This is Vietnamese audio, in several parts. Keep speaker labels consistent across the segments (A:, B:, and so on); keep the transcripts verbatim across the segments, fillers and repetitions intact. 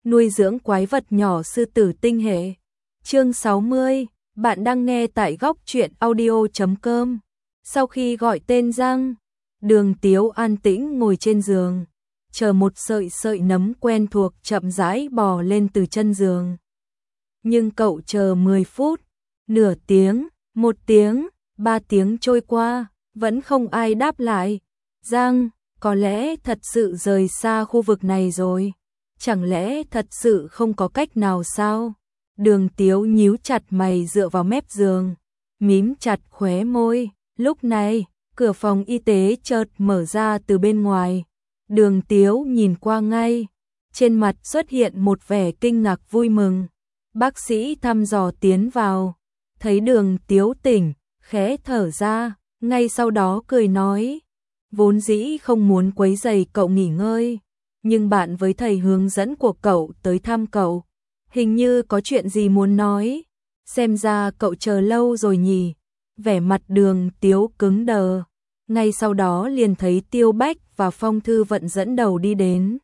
A: nuôi dưỡng quái vật nhỏ sư tử tinh hệ. Chương sáu mươi, bạn đang nghe tại góc truyện audio chấm com. Sau khi gọi tên Giang, Đường Tiếu an tĩnh ngồi trên giường, chờ một sợi sợi nấm quen thuộc chậm rãi bò lên từ chân giường. Nhưng cậu chờ mười phút, nửa tiếng, một tiếng, ba tiếng trôi qua, vẫn không ai đáp lại. Giang, có lẽ thật sự rời xa khu vực này rồi. Chẳng lẽ thật sự không có cách nào sao? Đường Tiếu nhíu chặt mày dựa vào mép giường, mím chặt khóe môi. Lúc này, cửa phòng y tế chợt mở ra từ bên ngoài. Đường Tiếu nhìn qua ngay, trên mặt xuất hiện một vẻ kinh ngạc vui mừng. Bác sĩ thăm dò tiến vào, thấy Đường Tiếu tỉnh, khẽ thở ra, ngay sau đó cười nói, vốn dĩ không muốn quấy rầy cậu nghỉ ngơi, nhưng bạn với thầy hướng dẫn của cậu tới thăm cậu, hình như có chuyện gì muốn nói, xem ra cậu chờ lâu rồi nhỉ. Vẻ mặt Đường Tiếu cứng đờ, ngay sau đó liền thấy Tiêu Bách và Phong Thư Vận dẫn đầu đi đến.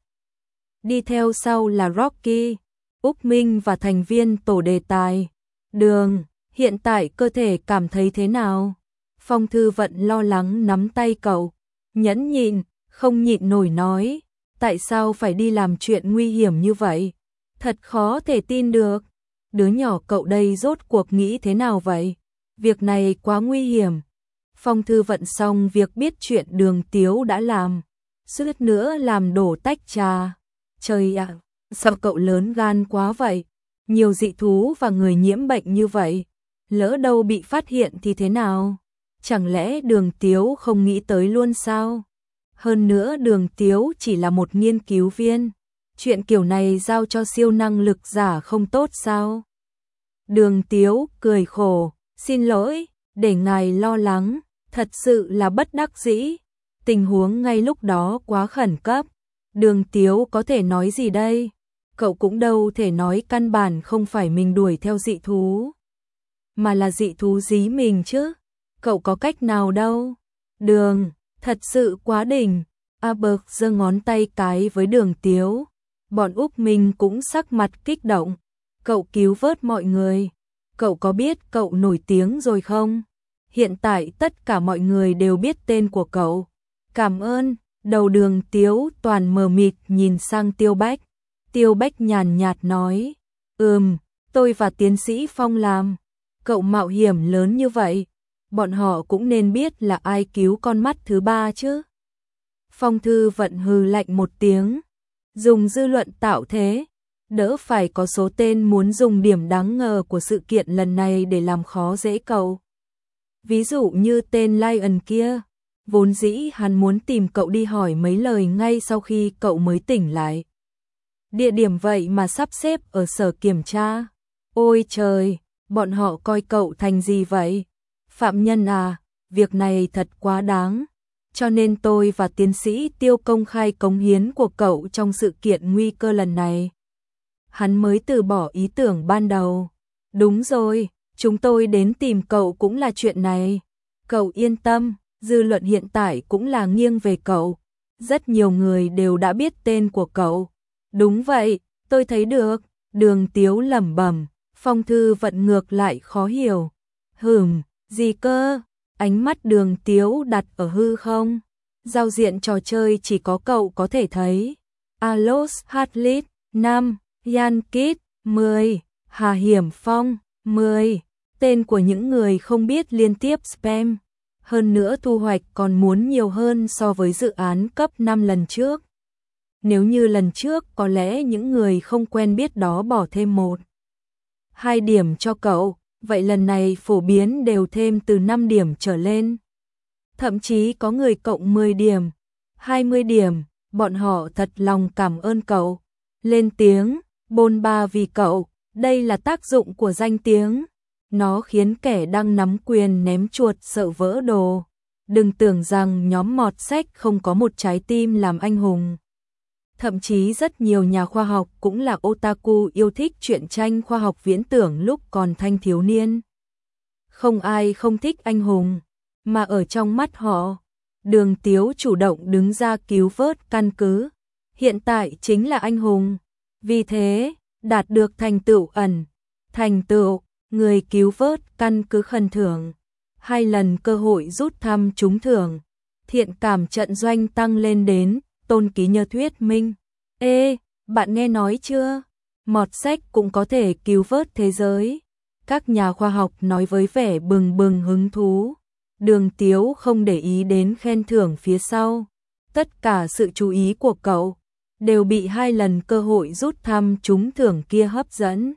A: Đi theo sau là Rocky, Úc Minh và thành viên tổ đề tài. Đường, hiện tại cơ thể cảm thấy thế nào? Phong Thư Vận lo lắng nắm tay cậu, nhẫn nhịn, không nhịn nổi nói, tại sao phải đi làm chuyện nguy hiểm như vậy? Thật khó thể tin được, đứa nhỏ cậu đây rốt cuộc nghĩ thế nào vậy? Việc này quá nguy hiểm. Phong Thư Vận xong việc biết chuyện Đường Tiếu đã làm, suýt nữa làm đổ tách trà. Trời ạ, sao cậu lớn gan quá vậy? Nhiều dị thú và người nhiễm bệnh như vậy, lỡ đâu bị phát hiện thì thế nào? Chẳng lẽ Đường Tiếu không nghĩ tới luôn sao? Hơn nữa Đường Tiếu chỉ là một nghiên cứu viên, chuyện kiểu này giao cho siêu năng lực giả không tốt sao? Đường Tiếu cười khổ, xin lỗi, để ngài lo lắng, thật sự là bất đắc dĩ. Tình huống ngay lúc đó quá khẩn cấp. Đường Tiếu có thể nói gì đây? Cậu cũng đâu thể nói căn bản không phải mình đuổi theo dị thú, mà là dị thú dí mình chứ. Cậu có cách nào đâu. Đường, thật sự quá đỉnh. A Bực giơ ngón tay cái với Đường Tiếu. Bọn Úc Minh cũng sắc mặt kích động. Cậu cứu vớt mọi người. Cậu có biết cậu nổi tiếng rồi không? Hiện tại tất cả mọi người đều biết tên của cậu. Cảm ơn. Đầu Đường Tiếu toàn mờ mịt nhìn sang Tiêu Bách. Tiêu Bách nhàn nhạt nói, ừm, tôi và tiến sĩ Phong làm. Cậu mạo hiểm lớn như vậy, bọn họ cũng nên biết là ai cứu con mắt thứ ba chứ. Phong Thư Vận hừ lạnh một tiếng, dùng dư luận tạo thế, đỡ phải có số tên muốn dùng điểm đáng ngờ của sự kiện lần này để làm khó dễ cậu. Ví dụ như tên Lion kia, vốn dĩ hắn muốn tìm cậu đi hỏi mấy lời ngay sau khi cậu mới tỉnh lại. Địa điểm vậy mà sắp xếp ở sở kiểm tra. Ôi trời, bọn họ coi cậu thành gì vậy? Phạm nhân à, việc này thật quá đáng. Cho nên tôi và tiến sĩ Tiêu công khai cống hiến của cậu trong sự kiện nguy cơ lần này. Hắn mới từ bỏ ý tưởng ban đầu. Đúng rồi, chúng tôi đến tìm cậu cũng là chuyện này. Cậu yên tâm, dư luận hiện tại cũng là nghiêng về cậu. Rất nhiều người đều đã biết tên của cậu. Đúng vậy, tôi thấy được. Đường Tiếu lẩm bẩm. Phong Thư Vận ngược lại khó hiểu. Hừm, gì cơ? Ánh mắt Đường Tiếu đặt ở hư không. Giao diện trò chơi chỉ có cậu có thể thấy. Alos Hartlit, năm, Yan Kit, mười, Hà Hiểm Phong, mười. Tên của những người không biết liên tiếp spam. Hơn nữa thu hoạch còn muốn nhiều hơn so với dự án cấp năm lần trước. Nếu như lần trước có lẽ những người không quen biết đó bỏ thêm một, hai điểm cho cậu, vậy lần này phổ biến đều thêm từ năm điểm trở lên. Thậm chí có người cộng mười điểm, hai mươi điểm, bọn họ thật lòng cảm ơn cậu. Lên tiếng, bôn ba vì cậu, đây là tác dụng của danh tiếng. Nó khiến kẻ đang nắm quyền ném chuột sợ vỡ đồ. Đừng tưởng rằng nhóm mọt sách không có một trái tim làm anh hùng. Thậm chí rất nhiều nhà khoa học cũng là otaku yêu thích truyện tranh khoa học viễn tưởng lúc còn thanh thiếu niên. Không ai không thích anh hùng, mà ở trong mắt họ, Đường Tiếu chủ động đứng ra cứu vớt căn cứ, hiện tại chính là anh hùng. Vì thế, đạt được thành tựu ẩn, thành tựu, người cứu vớt căn cứ khen thưởng, hai lần cơ hội rút thăm trúng thưởng, thiện cảm trận doanh tăng lên đến, tôn ký nhờ thuyết minh. Ê, bạn nghe nói chưa? Mọt sách cũng có thể cứu vớt thế giới. Các nhà khoa học nói với vẻ bừng bừng hứng thú. Đường Tiếu không để ý đến khen thưởng phía sau. Tất cả sự chú ý của cậu đều bị hai lần cơ hội rút thăm trúng thưởng kia hấp dẫn.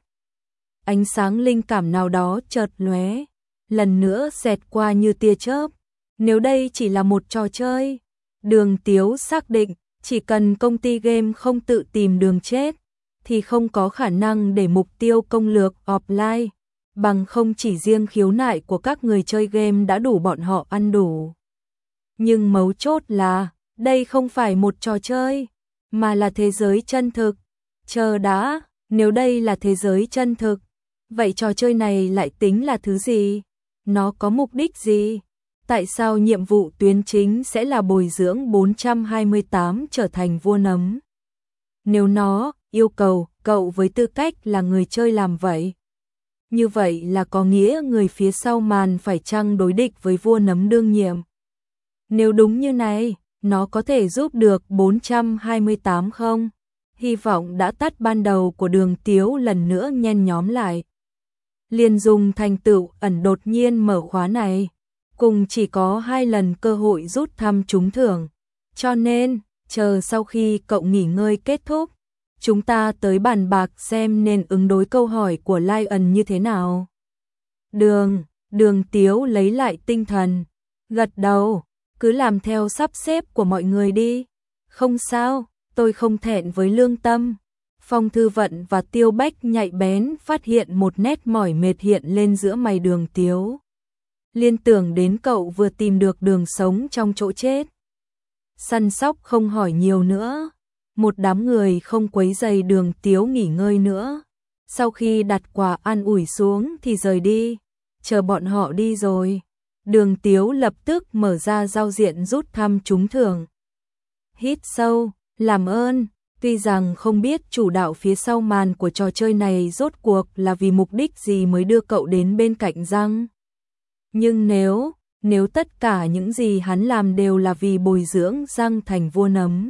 A: Ánh sáng linh cảm nào đó chợt lóe, lần nữa xẹt qua như tia chớp. Nếu đây chỉ là một trò chơi, Đường Tiếu xác định chỉ cần công ty game không tự tìm đường chết, thì không có khả năng để mục tiêu công lược offline, bằng không chỉ riêng khiếu nại của các người chơi game đã đủ bọn họ ăn đủ. Nhưng mấu chốt là, đây không phải một trò chơi, mà là thế giới chân thực. Chờ đã, nếu đây là thế giới chân thực, vậy trò chơi này lại tính là thứ gì? Nó có mục đích gì? Tại sao nhiệm vụ tuyến chính sẽ là bồi dưỡng bốn trăm hai mươi tám trở thành vua nấm? Nếu nó yêu cầu cậu với tư cách là người chơi làm vậy, như vậy là có nghĩa người phía sau màn phải chăng đối địch với vua nấm đương nhiệm? Nếu đúng như này, nó có thể giúp được bốn trăm hai mươi tám không? Hy vọng đã tắt ban đầu của Đường Tiếu lần nữa nhen nhóm lại. Liền dùng thành tựu ẩn đột nhiên mở khóa này, cùng chỉ có hai lần cơ hội rút thăm trúng thưởng. Cho nên, chờ sau khi cậu nghỉ ngơi kết thúc, chúng ta tới bàn bạc xem nên ứng đối câu hỏi của Lion như thế nào. Đường, Đường Tiếu lấy lại tinh thần, gật đầu, cứ làm theo sắp xếp của mọi người đi. Không sao, tôi không thẹn với lương tâm. Phong Thư Vận và Tiêu Bách nhạy bén phát hiện một nét mỏi mệt hiện lên giữa mày Đường Tiếu. Liên tưởng đến cậu vừa tìm được đường sống trong chỗ chết. Săn sóc không hỏi nhiều nữa. Một đám người không quấy rầy Đường Tiếu nghỉ ngơi nữa. Sau khi đặt quà an ủi xuống thì rời đi. Chờ bọn họ đi rồi, Đường Tiếu lập tức mở ra giao diện rút thăm trúng thưởng. Hít sâu, làm ơn. Tuy rằng không biết chủ đạo phía sau màn của trò chơi này rốt cuộc là vì mục đích gì mới đưa cậu đến bên cạnh Giang. Nhưng nếu, nếu tất cả những gì hắn làm đều là vì bồi dưỡng Giang thành vua nấm,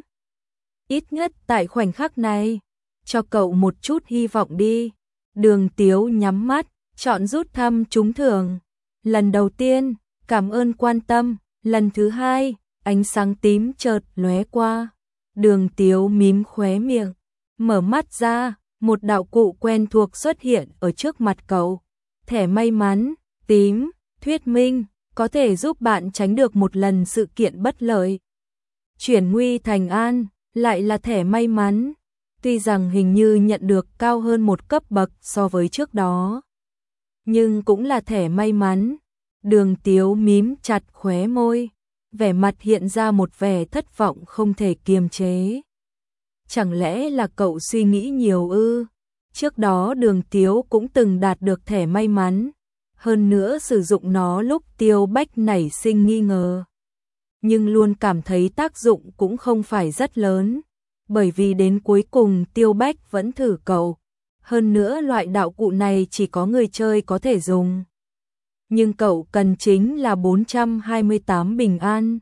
A: ít nhất tại khoảnh khắc này, cho cậu một chút hy vọng đi. Đường Tiếu nhắm mắt, chọn rút thăm trúng thưởng. Lần đầu tiên, cảm ơn quan tâm. Lần thứ hai, ánh sáng tím chợt lóe qua. Đường Tiếu mím khóe miệng, mở mắt ra, một đạo cụ quen thuộc xuất hiện ở trước mặt cậu. Thẻ may mắn, tím, thuyết minh, có thể giúp bạn tránh được một lần sự kiện bất lợi. Chuyển nguy thành an, lại là thẻ may mắn. Tuy rằng hình như nhận được cao hơn một cấp bậc so với trước đó, nhưng cũng là thẻ may mắn. Đường Tiếu mím chặt khóe môi, vẻ mặt hiện ra một vẻ thất vọng không thể kiềm chế. Chẳng lẽ là cậu suy nghĩ nhiều ư? Trước đó Đường Tiếu cũng từng đạt được thẻ may mắn, hơn nữa sử dụng nó lúc Tiêu Bách nảy sinh nghi ngờ. Nhưng luôn cảm thấy tác dụng cũng không phải rất lớn, bởi vì đến cuối cùng Tiêu Bách vẫn thử cậu. Hơn nữa loại đạo cụ này chỉ có người chơi có thể dùng. Nhưng cậu cần chính là bốn trăm hai mươi tám bình an.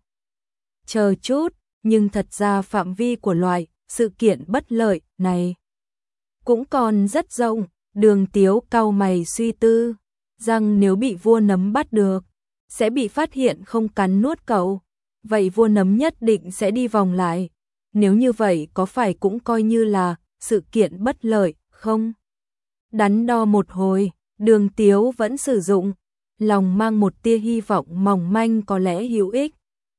A: Chờ chút, nhưng thật ra phạm vi của loại sự kiện bất lợi này cũng còn rất rộng. Đường Tiếu cau mày suy tư, rằng nếu bị vua nấm bắt được, sẽ bị phát hiện không cắn nuốt cậu. Vậy vua nấm nhất định sẽ đi vòng lại. Nếu như vậy có phải cũng coi như là sự kiện bất lợi không? Đắn đo một hồi, Đường Tiếu vẫn sử dụng, lòng mang một tia hy vọng mỏng manh có lẽ hữu ích.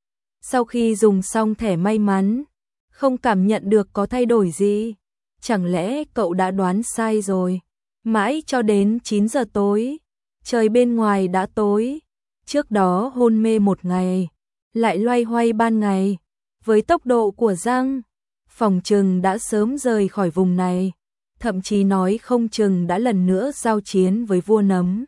A: Sau khi dùng xong thẻ may mắn, không cảm nhận được có thay đổi gì. Chẳng lẽ cậu đã đoán sai rồi? Mãi cho đến chín giờ tối, trời bên ngoài đã tối. Trước đó hôn mê một ngày, lại loay hoay ban ngày. Với tốc độ của Giang, phòng chừng đã sớm rời khỏi vùng này. Thậm chí nói không chừng đã lần nữa giao chiến với vua nấm.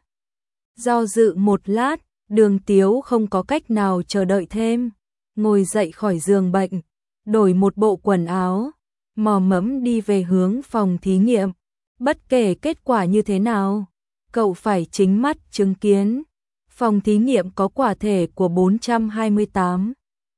A: Do dự một lát, Đường Tiếu không có cách nào chờ đợi thêm. Ngồi dậy khỏi giường bệnh, đổi một bộ quần áo, mò mẫm đi về hướng phòng thí nghiệm. Bất kể kết quả như thế nào, cậu phải chính mắt chứng kiến. Phòng thí nghiệm có quả thể của bốn trăm hai mươi tám.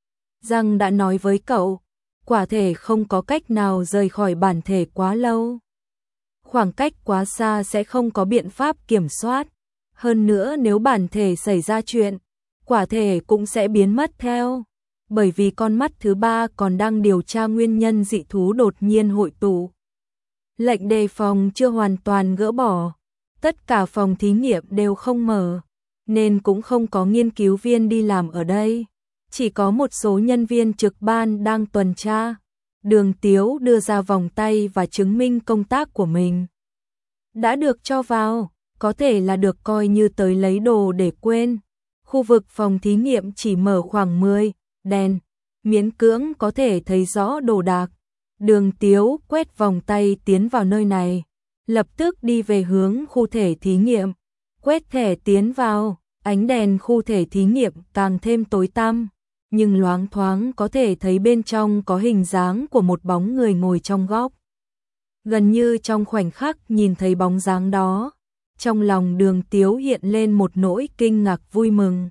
A: Giang đã nói với cậu, quả thể không có cách nào rời khỏi bản thể quá lâu. Khoảng cách quá xa sẽ không có biện pháp kiểm soát. Hơn nữa nếu bản thể xảy ra chuyện, quả thể cũng sẽ biến mất theo. Bởi vì con mắt thứ ba còn đang điều tra nguyên nhân dị thú đột nhiên hội tụ. Lệnh đề phòng chưa hoàn toàn gỡ bỏ. Tất cả phòng thí nghiệm đều không mở, nên cũng không có nghiên cứu viên đi làm ở đây. Chỉ có một số nhân viên trực ban đang tuần tra. Đường Tiếu đưa ra vòng tay và chứng minh công tác của mình. Đã được cho vào, có thể là được coi như tới lấy đồ để quên. Khu vực phòng thí nghiệm chỉ mở khoảng mười đèn, miễn cưỡng có thể thấy rõ đồ đạc. Đường Tiếu quét vòng tay tiến vào nơi này, lập tức đi về hướng khu thể thí nghiệm. Quét thẻ tiến vào, ánh đèn khu thể thí nghiệm càng thêm tối tăm, nhưng loáng thoáng có thể thấy bên trong có hình dáng của một bóng người ngồi trong góc. Gần như trong khoảnh khắc nhìn thấy bóng dáng đó, trong lòng Đường Tiếu hiện lên một nỗi kinh ngạc vui mừng.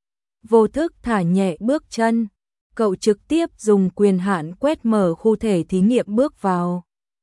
A: Vô thức thả nhẹ bước chân, cậu trực tiếp dùng quyền hạn quét mở khu thể thí nghiệm bước vào.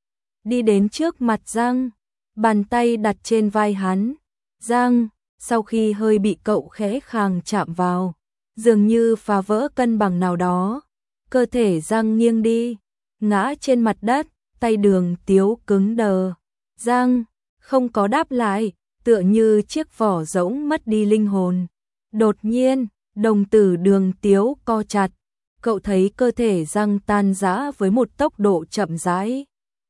A: Đi đến trước mặt Giang, bàn tay đặt trên vai hắn. Giang, sau khi hơi bị cậu khẽ khàng chạm vào, dường như phá vỡ cân bằng nào đó, cơ thể Giang nghiêng đi, ngã trên mặt đất, tay Đường Tiếu cứng đờ. Giang không có đáp lại, tựa như chiếc vỏ rỗng mất đi linh hồn. Đột nhiên, đồng tử Đường Tiếu co chặt, cậu thấy cơ thể Giang tan rã với một tốc độ chậm rãi.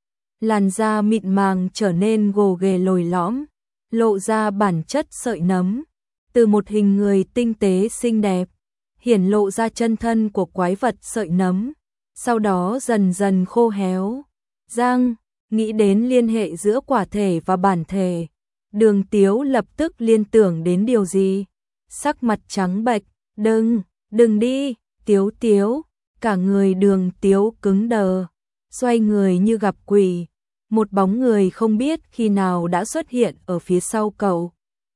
A: Làn da mịn màng trở nên gồ ghề lồi lõm, lộ ra bản chất sợi nấm. Từ một hình người tinh tế xinh đẹp, hiển lộ ra chân thân của quái vật sợi nấm, sau đó dần dần khô héo. Giang nghĩ đến liên hệ giữa quả thể và bản thể. Đường Tiếu lập tức liên tưởng đến điều gì. Sắc mặt trắng bệch, đừng, đừng đi, Tiếu Tiếu. Cả người Đường Tiếu cứng đờ, xoay người như gặp quỷ. Một bóng người không biết khi nào đã xuất hiện ở phía sau cậu.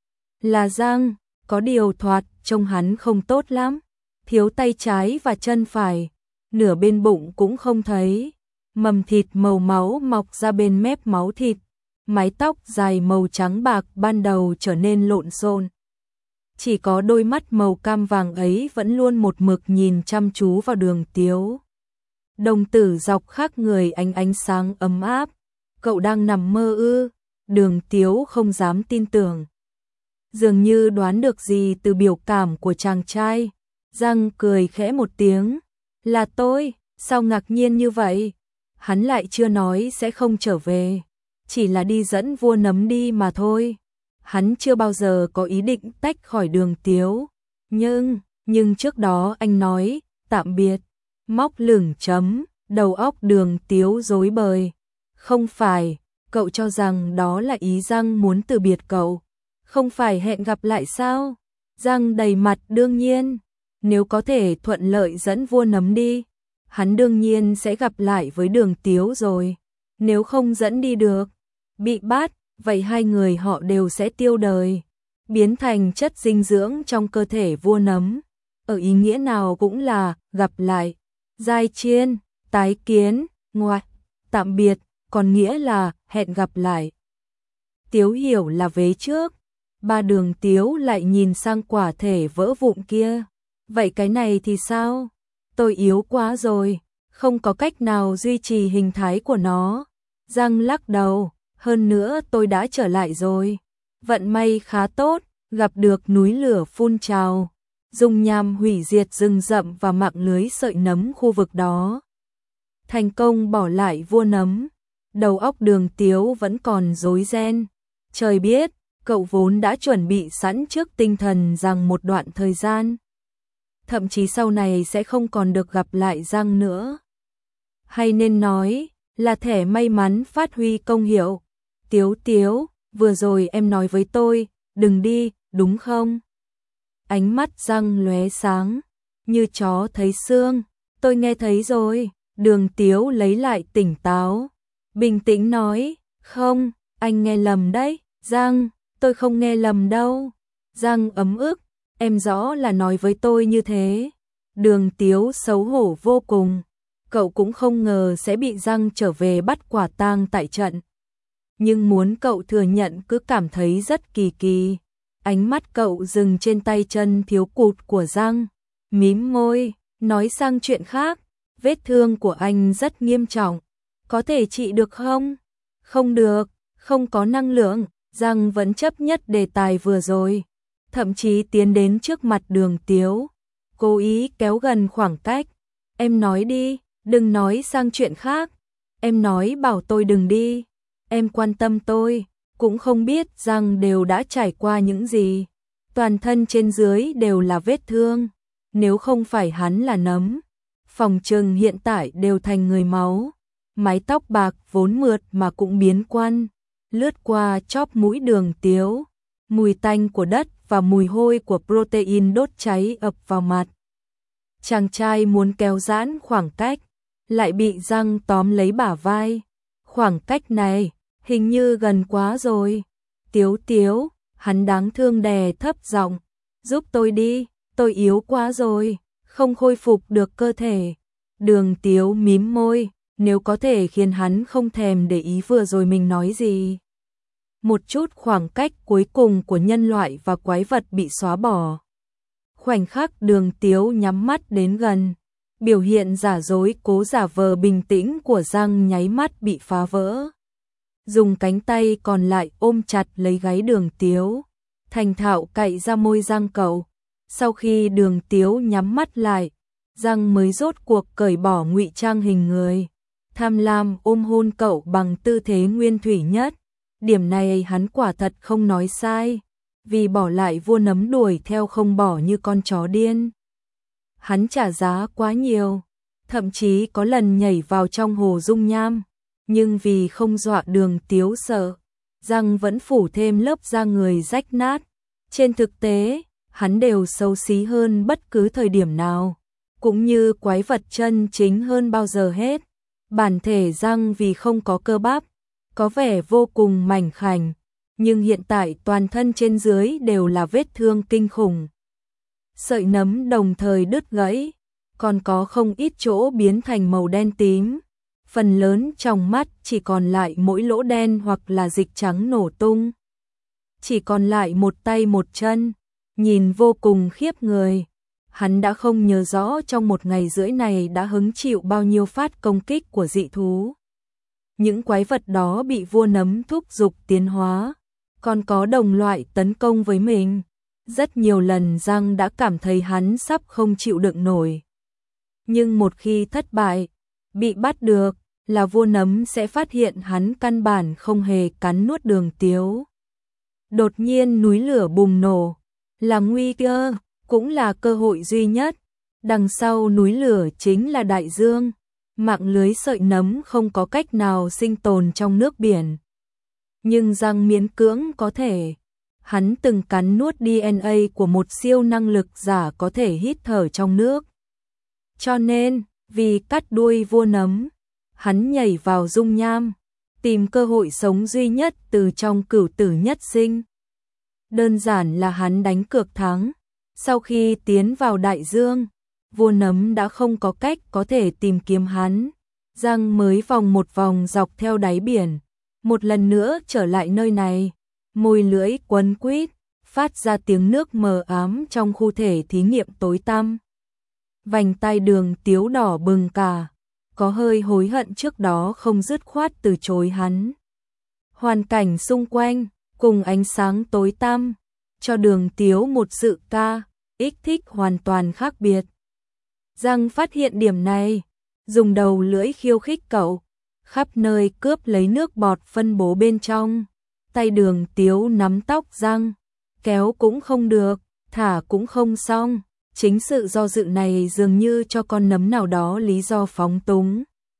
A: Là Giang, có điều thoạt trông hắn không tốt lắm. Thiếu tay trái và chân phải, nửa bên bụng cũng không thấy. Mầm thịt màu máu mọc ra bên mép máu thịt. Mái tóc dài màu trắng bạc ban đầu trở nên lộn xộn. Chỉ có đôi mắt màu cam vàng ấy vẫn luôn một mực nhìn chăm chú vào Đường Tiếu. Đồng tử dọc khắc người ánh ánh sáng ấm áp. Cậu đang nằm mơ ư? Đường Tiếu không dám tin tưởng. Dường như đoán được gì từ biểu cảm của chàng trai. Giang cười khẽ một tiếng. Là tôi, sao ngạc nhiên như vậy? Hắn lại chưa nói sẽ không trở về. Chỉ là đi dẫn vua nấm đi mà thôi. Hắn chưa bao giờ có ý định tách khỏi Đường Tiếu. Nhưng, nhưng trước đó anh nói, tạm biệt. Móc lửng chấm, đầu óc Đường Tiếu rối bời. Không phải, cậu cho rằng đó là ý Giang muốn từ biệt cậu. Không phải hẹn gặp lại sao? Giang đầy mặt đương nhiên. Nếu có thể thuận lợi dẫn vua nấm đi, hắn đương nhiên sẽ gặp lại với Đường Tiếu rồi. Nếu không dẫn đi được, bị bắt, vậy hai người họ đều sẽ tiêu đời, biến thành chất dinh dưỡng trong cơ thể vua nấm. Ở ý nghĩa nào cũng là gặp lại, giai chiên, tái kiến, ngoại, tạm biệt, còn nghĩa là hẹn gặp lại. Tiếu hiểu là vế trước, ba Đường Tiếu lại nhìn sang quả thể vỡ vụn kia. Vậy cái này thì sao? Tôi yếu quá rồi, không có cách nào duy trì hình thái của nó. Giang lắc đầu, hơn nữa tôi đã trở lại rồi. Vận may khá tốt, gặp được núi lửa phun trào, dùng nham hủy diệt rừng rậm và mạng lưới sợi nấm khu vực đó. Thành công bỏ lại vua nấm, đầu óc Đường Tiếu vẫn còn rối ren. Trời biết, cậu vốn đã chuẩn bị sẵn trước tinh thần rằng một đoạn thời gian, thậm chí sau này sẽ không còn được gặp lại Giang nữa. Hay nên nói là thẻ may mắn phát huy công hiệu. Tiếu Tiếu, vừa rồi em nói với tôi, đừng đi, đúng không? Ánh mắt Giang lóe sáng, như chó thấy xương. Tôi nghe thấy rồi, Đường Tiếu lấy lại tỉnh táo, bình tĩnh nói, không, anh nghe lầm đấy, Giang, tôi không nghe lầm đâu. Giang ấm ức, em rõ là nói với tôi như thế. Đường Tiếu xấu hổ vô cùng, cậu cũng không ngờ sẽ bị Giang trở về bắt quả tang tại trận. Nhưng muốn cậu thừa nhận cứ cảm thấy rất kỳ kỳ. Ánh mắt cậu dừng trên tay chân thiếu cụt của Giang, mím môi, nói sang chuyện khác, vết thương của anh rất nghiêm trọng, có thể trị được không? Không được, không có năng lượng. Giang vẫn chấp nhất đề tài vừa rồi, thậm chí tiến đến trước mặt Đường Tiếu, cố ý kéo gần khoảng cách. Em nói đi, đừng nói sang chuyện khác. Em nói bảo tôi đừng đi. Em quan tâm tôi, cũng không biết Giang đều đã trải qua những gì. Toàn thân trên dưới đều là vết thương. Nếu không phải hắn là nấm, phòng trừng hiện tại đều thành người máu. Mái tóc bạc vốn mượt mà cũng biến quan, lướt qua chóp mũi Đường Tiếu. Mùi tanh của đất và mùi hôi của protein đốt cháy ập vào mặt. Chàng trai muốn kéo giãn khoảng cách, lại bị Giang tóm lấy bả vai. Khoảng cách này, hình như gần quá rồi. Tiếu Tiếu, hắn đáng thương đè thấp giọng, giúp tôi đi, tôi yếu quá rồi, không khôi phục được cơ thể. Đường Tiếu mím môi, nếu có thể khiến hắn không thèm để ý vừa rồi mình nói gì. Một chút khoảng cách cuối cùng của nhân loại và quái vật bị xóa bỏ. Khoảnh khắc Đường Tiếu nhắm mắt đến gần, biểu hiện giả dối cố giả vờ bình tĩnh của Giang nháy mắt bị phá vỡ. Dùng cánh tay còn lại ôm chặt lấy gáy Đường Tiếu, thành thạo cạy ra môi Giang cậu. Sau khi Đường Tiếu nhắm mắt lại, Giang mới rốt cuộc cởi bỏ ngụy trang hình người, tham lam ôm hôn cậu bằng tư thế nguyên thủy nhất. Điểm này hắn quả thật không nói sai, vì bỏ lại vua nấm đuổi theo không bỏ như con chó điên. Hắn trả giá quá nhiều, thậm chí có lần nhảy vào trong hồ dung nham, nhưng vì không dọa Đường Tiếu sợ, Giang vẫn phủ thêm lớp da người rách nát. Trên thực tế, hắn đều xấu xí hơn bất cứ thời điểm nào, cũng như quái vật chân chính hơn bao giờ hết. Bản thể Giang vì không có cơ bắp, có vẻ vô cùng mảnh khảnh, nhưng hiện tại toàn thân trên dưới đều là vết thương kinh khủng. Sợi nấm đồng thời đứt gãy, còn có không ít chỗ biến thành màu đen tím. Phần lớn trong mắt chỉ còn lại mỗi lỗ đen hoặc là dịch trắng nổ tung. Chỉ còn lại một tay một chân, nhìn vô cùng khiếp người. Hắn đã không nhớ rõ trong một ngày rưỡi này đã hứng chịu bao nhiêu phát công kích của dị thú. Những quái vật đó bị vua nấm thúc giục tiến hóa, còn có đồng loại tấn công với mình. Rất nhiều lần Giang đã cảm thấy hắn sắp không chịu đựng nổi. Nhưng một khi thất bại, bị bắt được, là vua nấm sẽ phát hiện hắn căn bản không hề cắn nuốt Đường Tiếu. Đột nhiên núi lửa bùng nổ, là nguy cơ, cũng là cơ hội duy nhất. Đằng sau núi lửa chính là đại dương. Mạng lưới sợi nấm không có cách nào sinh tồn trong nước biển. Nhưng Giang miễn cưỡng có thể. Hắn từng cắn nuốt đê en a của một siêu năng lực giả có thể hít thở trong nước. Cho nên, vì cắt đuôi vua nấm, hắn nhảy vào dung nham, tìm cơ hội sống duy nhất từ trong cửu tử nhất sinh. Đơn giản là hắn đánh cược thắng. Sau khi tiến vào đại dương, vua nấm đã không có cách có thể tìm kiếm hắn. Giang mới vòng một vòng dọc theo đáy biển, một lần nữa trở lại nơi này, môi lưỡi quấn quýt, phát ra tiếng nước mờ ám trong khu thể thí nghiệm tối tăm. Vành tai Đường Tiếu đỏ bừng cả, có hơi hối hận trước đó không dứt khoát từ chối hắn. Hoàn cảnh xung quanh, cùng ánh sáng tối tăm, cho Đường Tiếu một sự ca, ích thích hoàn toàn khác biệt. Giang phát hiện điểm này, dùng đầu lưỡi khiêu khích cậu, khắp nơi cướp lấy nước bọt phân bố bên trong. Tay Đường Tiếu nắm tóc Giang, kéo cũng không được, thả cũng không xong. Chính sự do dự này dường như cho con nấm nào đó lý do phóng túng.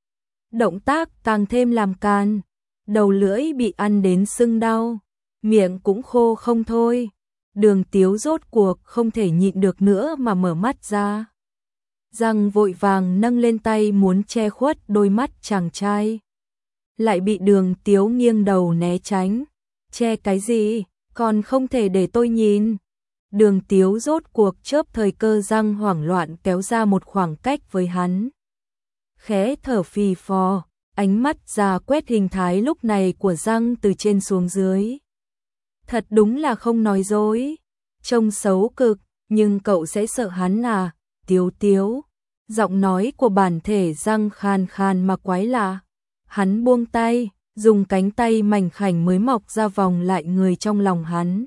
A: Động tác càng thêm làm can, đầu lưỡi bị ăn đến sưng đau, miệng cũng khô không thôi. Đường Tiếu rốt cuộc không thể nhịn được nữa mà mở mắt ra. Giang vội vàng nâng lên tay muốn che khuất đôi mắt chàng trai. Lại bị Đường Tiếu nghiêng đầu né tránh. Che cái gì, còn không thể để tôi nhìn. Đường Tiếu rốt cuộc chớp thời cơ, Giang hoảng loạn kéo ra một khoảng cách với hắn. Khẽ thở phì phò, ánh mắt ra quét hình thái lúc này của Giang từ trên xuống dưới. Thật đúng là không nói dối, trông xấu cực, nhưng cậu sẽ sợ hắn à, Tiếu Tiếu. Giọng nói của bản thể Giang khàn khàn mà quái lạ. Hắn buông tay, dùng cánh tay mảnh khảnh mới mọc ra vòng lại người trong lòng hắn.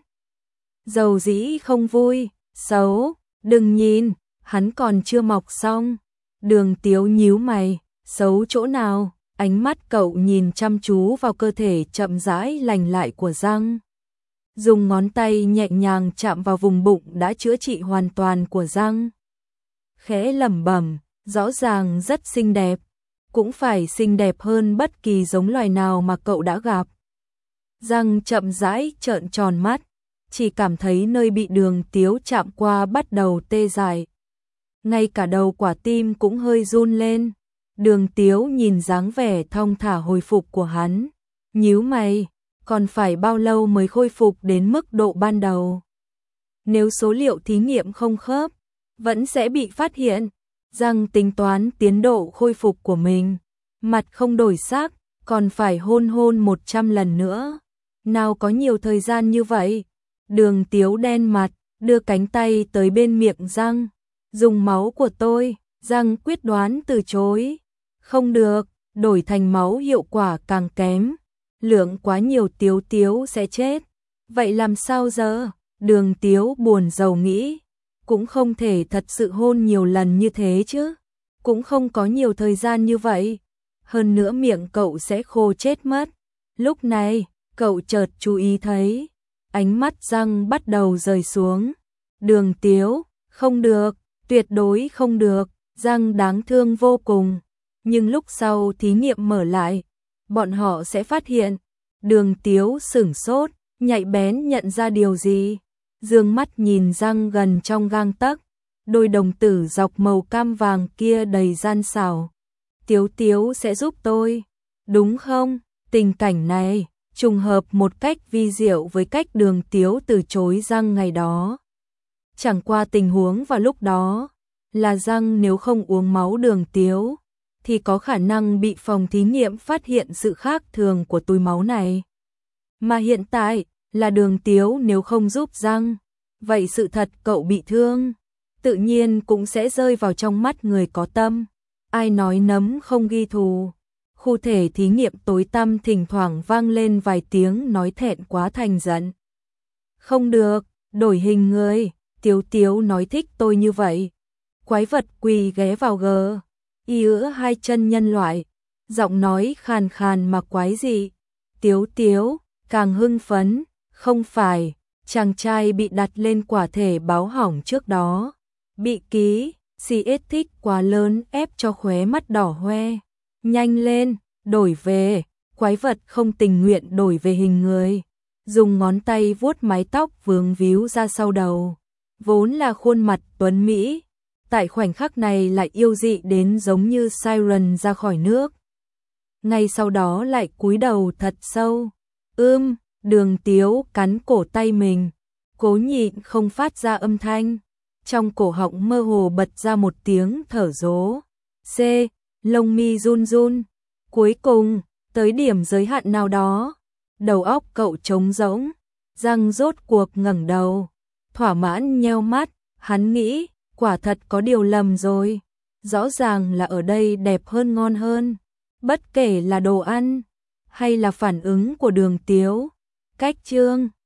A: Dầu dĩ không vui, xấu, đừng nhìn, hắn còn chưa mọc xong. Đường Tiếu nhíu mày, xấu chỗ nào? Ánh mắt cậu nhìn chăm chú vào cơ thể chậm rãi lành lại của Giang. Dùng ngón tay nhẹ nhàng chạm vào vùng bụng đã chữa trị hoàn toàn của Giang. Khẽ lẩm bẩm, rõ ràng rất xinh đẹp, cũng phải xinh đẹp hơn bất kỳ giống loài nào mà cậu đã gặp. Giang chậm rãi trợn tròn mắt, chỉ cảm thấy nơi bị Đường Tiếu chạm qua bắt đầu tê dại. Ngay cả đầu quả tim cũng hơi run lên. Đường Tiếu nhìn dáng vẻ thong thả hồi phục của hắn, nhíu mày, còn phải bao lâu mới khôi phục đến mức độ ban đầu? Nếu số liệu thí nghiệm không khớp, vẫn sẽ bị phát hiện. Giang tính toán tiến độ khôi phục của mình, mặt không đổi sắc, còn phải hôn hôn một trăm lần nữa. Nào có nhiều thời gian như vậy? Đường Tiếu đen mặt, đưa cánh tay tới bên miệng Giang. Dùng máu của tôi. Giang quyết đoán từ chối. Không được, đổi thành máu hiệu quả càng kém. Lượng quá nhiều Tiếu Tiếu sẽ chết. Vậy làm sao giờ? Đường Tiếu buồn rầu nghĩ. Cũng không thể thật sự hôn nhiều lần như thế chứ. Cũng không có nhiều thời gian như vậy. Hơn nữa miệng cậu sẽ khô chết mất. Lúc này, cậu chợt chú ý thấy. Ánh mắt Giang bắt đầu rời xuống. Đường Tiếu, không được, tuyệt đối không được. Giang đáng thương vô cùng. Nhưng lúc sau thí nghiệm mở lại, bọn họ sẽ phát hiện. Đường Tiếu sửng sốt, nhạy bén nhận ra điều gì. Dương mắt nhìn Giang gần trong gang tấc, đôi đồng tử dọc màu cam vàng kia đầy gian xảo. Tiếu Tiếu sẽ giúp tôi, đúng không? Tình cảnh này trùng hợp một cách vi diệu với cách Đường Tiếu từ chối Giang ngày đó. Chẳng qua tình huống vào lúc đó là Giang nếu không uống máu Đường Tiếu thì có khả năng bị phòng thí nghiệm phát hiện sự khác thường của túi máu này. Mà hiện tại là Đường Tiếu nếu không giúp Giang, vậy sự thật cậu bị thương tự nhiên cũng sẽ rơi vào trong mắt người có tâm. Ai nói nấm không ghi thù? Khu thể thí nghiệm tối tăm thỉnh thoảng vang lên vài tiếng nói thẹn quá thành giận. Không được, đổi hình người. Tiếu Tiếu nói thích tôi như vậy. Quái vật quỳ ghé vào gờ y ứa hai chân nhân loại, giọng nói khàn khàn mà quái dị. Tiếu Tiếu càng hưng phấn. Không phải, chàng trai bị đặt lên quả thể báo hỏng trước đó, bị ký xê ét thích quá lớn ép cho khóe mắt đỏ hoe. Nhanh lên, đổi về. Quái vật không tình nguyện đổi về hình người, dùng ngón tay vuốt mái tóc vướng víu ra sau đầu. Vốn là khuôn mặt tuấn mỹ, tại khoảnh khắc này lại yêu dị đến giống như siren ra khỏi nước. Ngay sau đó lại cúi đầu thật sâu. Ưm, Đường Tiếu cắn cổ tay mình, cố nhịn không phát ra âm thanh. Trong cổ họng mơ hồ bật ra một tiếng thở dố. C, lông mi run run. Cuối cùng, tới điểm giới hạn nào đó, đầu óc cậu trống rỗng. Giang rốt cuộc ngẩng đầu, thỏa mãn nheo mắt, hắn nghĩ, quả thật có điều lầm rồi. Rõ ràng là ở đây đẹp hơn ngon hơn, bất kể là đồ ăn hay là phản ứng của Đường Tiếu. Cách chương